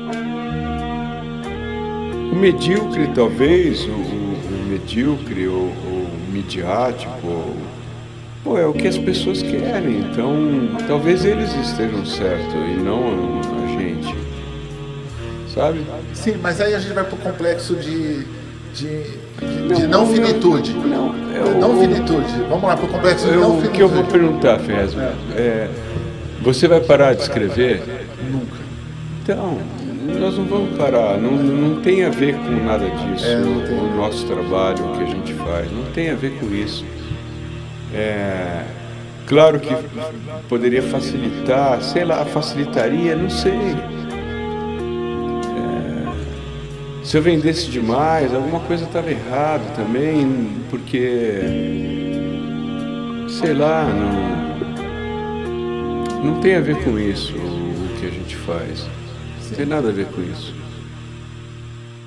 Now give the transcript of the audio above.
O medíocre, talvez, o medíocre ou o midiático, pô, é o que as pessoas querem, então talvez eles estejam certos e não a gente, sabe? Sim, mas aí a gente vai pro complexo de não finitude. Não finitude. Vamos lá pro complexo de não finitude. O que eu vou perguntar, Ferrez, você vai parar de escrever? Nunca. Então, nós não vamos parar, não tem a ver com nada disso, o nosso trabalho, o que a gente faz, não tem a ver com isso. Claro que poderia facilitar, sei lá, facilitaria, não sei. Se eu vendesse demais, alguma coisa estava errada também, porque, sei lá, não tem a ver com isso o que a gente faz. Não tem nada a ver com isso.